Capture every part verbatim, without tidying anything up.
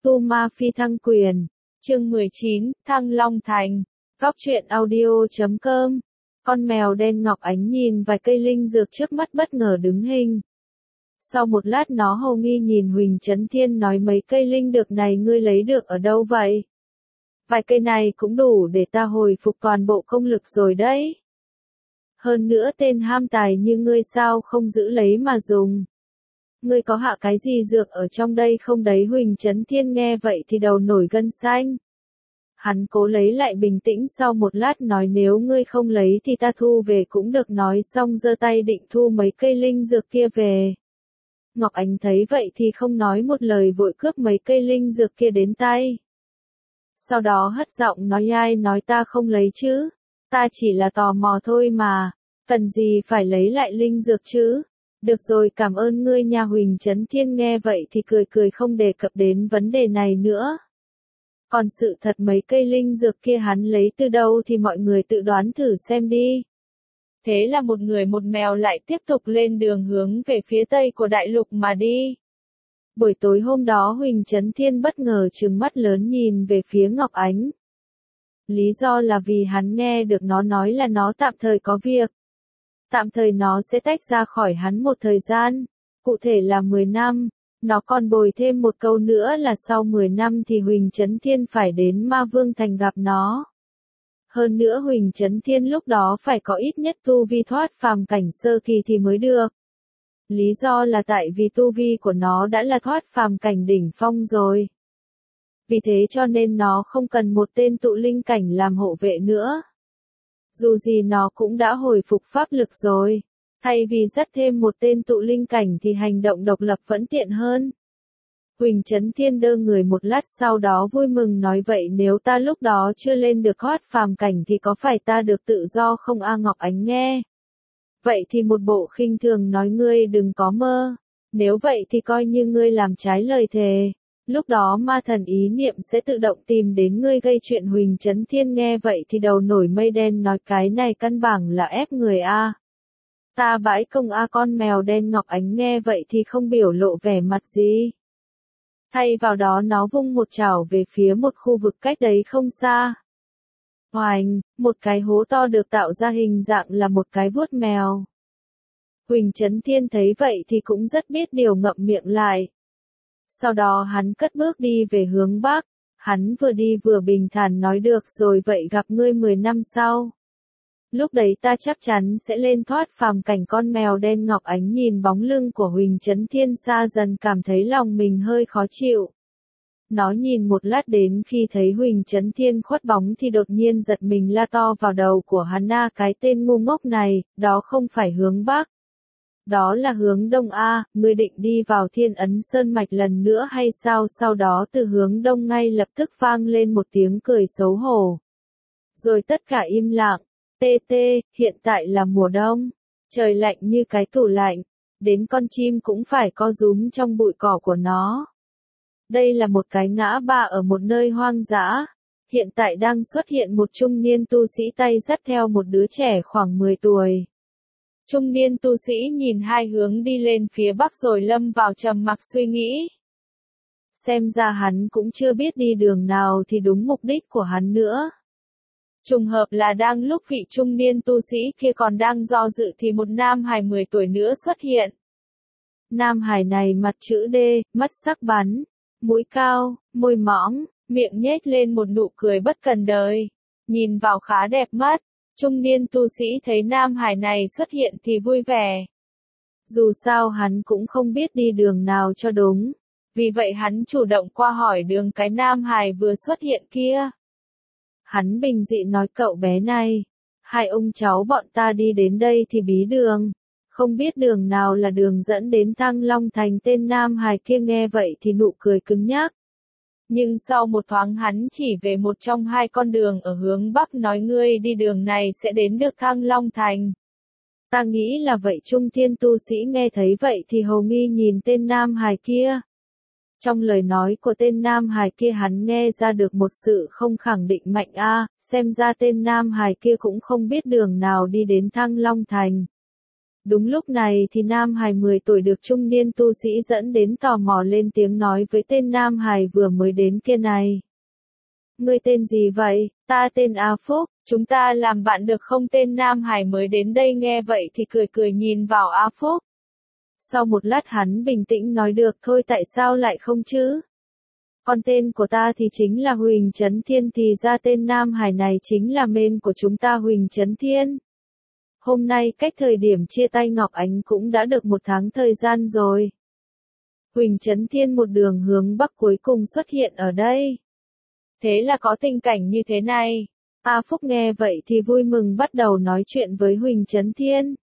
Tu Ma Phi Thăng Quyền, chương mười chín, Thăng Long Thành, Góc truyện audio chấm com. Con mèo đen ngọc ánh nhìn vài cây linh dược trước mắt bất ngờ đứng hình. Sau một lát nó hồ nghi nhìn Huỳnh Chấn Thiên nói mấy cây linh dược này ngươi lấy được ở đâu vậy? Vài cây này cũng đủ để ta hồi phục toàn bộ công lực rồi đấy. Hơn nữa tên ham tài như ngươi sao không giữ lấy mà dùng. Ngươi có hạ cái gì dược ở trong đây không đấy? Huỳnh Chấn Thiên nghe vậy thì đầu nổi gân xanh. Hắn cố lấy lại bình tĩnh sau một lát nói nếu ngươi không lấy thì ta thu về cũng được, nói xong giơ tay định thu mấy cây linh dược kia về. Ngọc Ánh thấy vậy thì không nói một lời vội cướp mấy cây linh dược kia đến tay. Sau đó hất giọng nói ai nói ta không lấy chứ, ta chỉ là tò mò thôi mà, cần gì phải lấy lại linh dược chứ. Được rồi, cảm ơn ngươi nha. Huỳnh Chấn Thiên nghe vậy thì cười cười không đề cập đến vấn đề này nữa. Còn sự thật mấy cây linh dược kia hắn lấy từ đâu thì mọi người tự đoán thử xem đi. Thế là một người một mèo lại tiếp tục lên đường hướng về phía tây của đại lục mà đi. Buổi tối hôm đó Huỳnh Chấn Thiên bất ngờ trừng mắt lớn nhìn về phía Ngọc Ánh. Lý do là vì hắn nghe được nó nói là nó tạm thời có việc. Tạm thời nó sẽ tách ra khỏi hắn một thời gian, cụ thể là mười năm, nó còn bồi thêm một câu nữa là sau mười năm thì Huỳnh Chấn Thiên phải đến Ma Vương Thành gặp nó. Hơn nữa Huỳnh Chấn Thiên lúc đó phải có ít nhất tu vi thoát phàm cảnh sơ kỳ thì mới được. Lý do là tại vì tu vi của nó đã là thoát phàm cảnh đỉnh phong rồi. Vì thế cho nên nó không cần một tên tụ linh cảnh làm hộ vệ nữa. Dù gì nó cũng đã hồi phục pháp lực rồi, thay vì dắt thêm một tên tụ linh cảnh thì hành động độc lập vẫn tiện hơn. Huỳnh Chấn Thiên đơ người một lát sau đó vui mừng nói vậy nếu ta lúc đó chưa lên được thoát phàm cảnh thì có phải ta được tự do không? A Ngọc Ánh nghe vậy thì một bộ khinh thường nói ngươi đừng có mơ, nếu vậy thì coi như ngươi làm trái lời thề. Lúc đó ma thần ý niệm sẽ tự động tìm đến ngươi gây chuyện. Huỳnh Chấn Thiên nghe vậy thì đầu nổi mây đen nói cái này căn bản là ép người a. Ta bãi công a. Con mèo đen Ngọc Ánh nghe vậy thì không biểu lộ vẻ mặt gì. Thay vào đó nó vung một chảo về phía một khu vực cách đấy không xa. Oành, một cái hố to được tạo ra hình dạng là một cái vuốt mèo. Huỳnh Chấn Thiên thấy vậy thì cũng rất biết điều ngậm miệng lại. Sau đó hắn cất bước đi về hướng bắc, hắn vừa đi vừa bình thản nói được rồi vậy gặp ngươi mười năm sau. Lúc đấy ta chắc chắn sẽ lên thoát phàm cảnh. Con mèo đen Ngọc Ánh nhìn bóng lưng của Huỳnh Chấn Thiên xa dần cảm thấy lòng mình hơi khó chịu. Nó nhìn một lát đến khi thấy Huỳnh Chấn Thiên khuất bóng thì đột nhiên giật mình la to vào đầu của hắn a cái tên ngu ngốc này, đó không phải hướng bắc. Đó là hướng đông a, ngươi định đi vào Thiên Ấn Sơn Mạch lần nữa hay sao? Sau đó từ hướng đông ngay lập tức vang lên một tiếng cười xấu hổ. Rồi tất cả im lặng, tê tê, hiện tại là mùa đông, trời lạnh như cái tủ lạnh, đến con chim cũng phải co rúm trong bụi cỏ của nó. Đây là một cái ngã ba ở một nơi hoang dã, hiện tại đang xuất hiện một trung niên tu sĩ tay dắt theo một đứa trẻ khoảng mười tuổi. Trung niên tu sĩ nhìn hai hướng đi lên phía bắc rồi lâm vào trầm mặc suy nghĩ. Xem ra hắn cũng chưa biết đi đường nào thì đúng mục đích của hắn nữa. Trùng hợp là đang lúc vị trung niên tu sĩ kia còn đang do dự thì một nam hài mười tuổi nữa xuất hiện. Nam hài này mặt chữ D, mắt sắc bắn, mũi cao, môi mỏng, miệng nhếch lên một nụ cười bất cần đời, nhìn vào khá đẹp mắt. Trung niên tu sĩ thấy nam hài này xuất hiện thì vui vẻ. Dù sao hắn cũng không biết đi đường nào cho đúng, vì vậy hắn chủ động qua hỏi đường cái nam hài vừa xuất hiện kia. Hắn bình dị nói cậu bé này, hai ông cháu bọn ta đi đến đây thì bí đường, không biết đường nào là đường dẫn đến Thăng Long Thành. Tên nam hài kia nghe vậy thì nụ cười cứng nhắc. Nhưng sau một thoáng hắn chỉ về một trong hai con đường ở hướng bắc nói ngươi đi đường này sẽ đến được Thăng Long Thành. Ta nghĩ là vậy. Trung thiên tu sĩ nghe thấy vậy thì hồ nghi nhìn tên nam hài kia. Trong lời nói của tên nam hài kia hắn nghe ra được một sự không khẳng định mạnh a, xem ra tên nam hài kia cũng không biết đường nào đi đến Thăng Long Thành. Đúng lúc này thì Nam Hải mười tuổi được trung niên tu sĩ dẫn đến tò mò lên tiếng nói với tên Nam Hải vừa mới đến kia này. Ngươi tên gì vậy? Ta tên A Phúc, chúng ta làm bạn được không? Tên Nam Hải mới đến đây nghe vậy thì cười cười nhìn vào A Phúc. Sau một lát hắn bình tĩnh nói được thôi tại sao lại không chứ? Còn tên của ta thì chính là Huỳnh Chấn Thiên thì ra tên Nam Hải này chính là tên của chúng ta Huỳnh Chấn Thiên. Hôm nay cách thời điểm chia tay Ngọc Ánh cũng đã được một tháng thời gian rồi. Huỳnh Chấn Thiên một đường hướng bắc cuối cùng xuất hiện ở đây. Thế là có tình cảnh như thế này. A Phúc nghe vậy thì vui mừng bắt đầu nói chuyện với Huỳnh Chấn Thiên.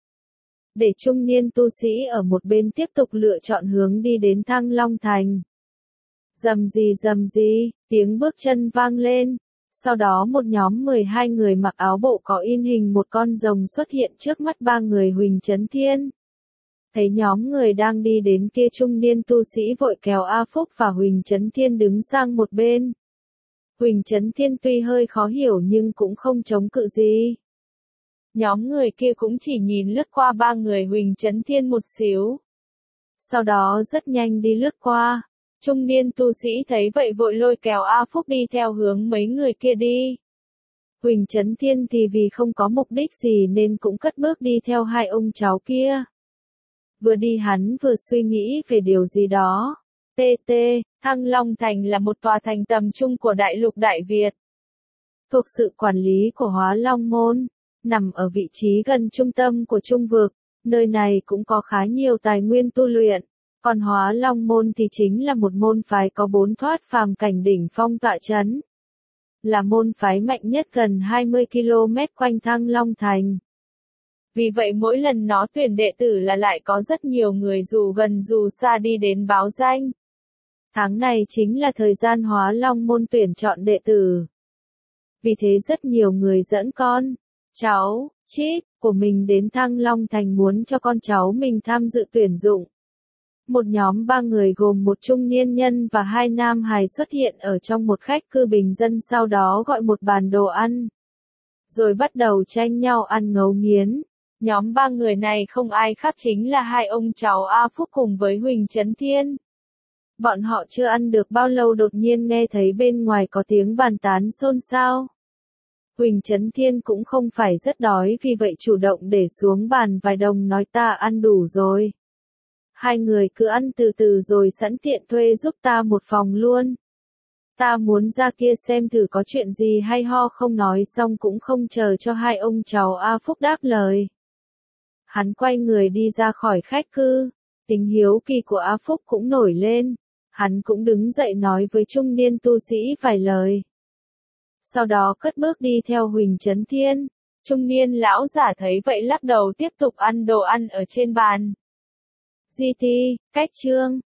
Để trung niên tu sĩ ở một bên tiếp tục lựa chọn hướng đi đến Thăng Long Thành. Rầm rì rầm rì, tiếng bước chân vang lên. Sau đó một nhóm mười hai người mặc áo bộ có in hình một con rồng xuất hiện trước mắt ba người Huỳnh Chấn Thiên. Thấy nhóm người đang đi đến kia trung niên tu sĩ vội kéo A Phúc và Huỳnh Chấn Thiên đứng sang một bên. Huỳnh Chấn Thiên tuy hơi khó hiểu nhưng cũng không chống cự gì. Nhóm người kia cũng chỉ nhìn lướt qua ba người Huỳnh Chấn Thiên một xíu. Sau đó rất nhanh đi lướt qua. Trung niên tu sĩ thấy vậy vội lôi kéo A Phúc đi theo hướng mấy người kia đi. Huỳnh Chấn Thiên thì vì không có mục đích gì nên cũng cất bước đi theo hai ông cháu kia. Vừa đi hắn vừa suy nghĩ về điều gì đó. tê tê, Thăng Long Thành là một tòa thành tầm trung của đại lục Đại Việt. Thuộc sự quản lý của Hóa Long Môn, nằm ở vị trí gần trung tâm của Trung Vực, nơi này cũng có khá nhiều tài nguyên tu luyện. Còn Hóa Long Môn thì chính là một môn phái có bốn thoát phàm cảnh đỉnh phong tọa chấn. Là môn phái mạnh nhất gần hai mươi ki lô mét quanh Thăng Long Thành. Vì vậy mỗi lần nó tuyển đệ tử là lại có rất nhiều người dù gần dù xa đi đến báo danh. Tháng này chính là thời gian Hóa Long Môn tuyển chọn đệ tử. Vì thế rất nhiều người dẫn con, cháu, chít của mình đến Thăng Long Thành muốn cho con cháu mình tham dự tuyển dụng. Một nhóm ba người gồm một trung niên nhân và hai nam hài xuất hiện ở trong một khách cư bình dân sau đó gọi một bàn đồ ăn. Rồi bắt đầu tranh nhau ăn ngấu nghiến. Nhóm ba người này không ai khác chính là hai ông cháu A Phúc cùng với Huỳnh Chấn Thiên. Bọn họ chưa ăn được bao lâu đột nhiên nghe thấy bên ngoài có tiếng bàn tán xôn xao. Huỳnh Chấn Thiên cũng không phải rất đói vì vậy chủ động để xuống bàn vài đồng nói ta ăn đủ rồi. Hai người cứ ăn từ từ rồi sẵn tiện thuê giúp ta một phòng luôn. Ta muốn ra kia xem thử có chuyện gì hay ho không nói xong cũng không chờ cho hai ông cháu A Phúc đáp lời. Hắn quay người đi ra khỏi khách cư, tính hiếu kỳ của A Phúc cũng nổi lên. Hắn cũng đứng dậy nói với trung niên tu sĩ vài lời. Sau đó cất bước đi theo Huỳnh Chấn Thiên. Trung niên lão giả thấy vậy lắc đầu tiếp tục ăn đồ ăn ở trên bàn. giê tê, cách chương.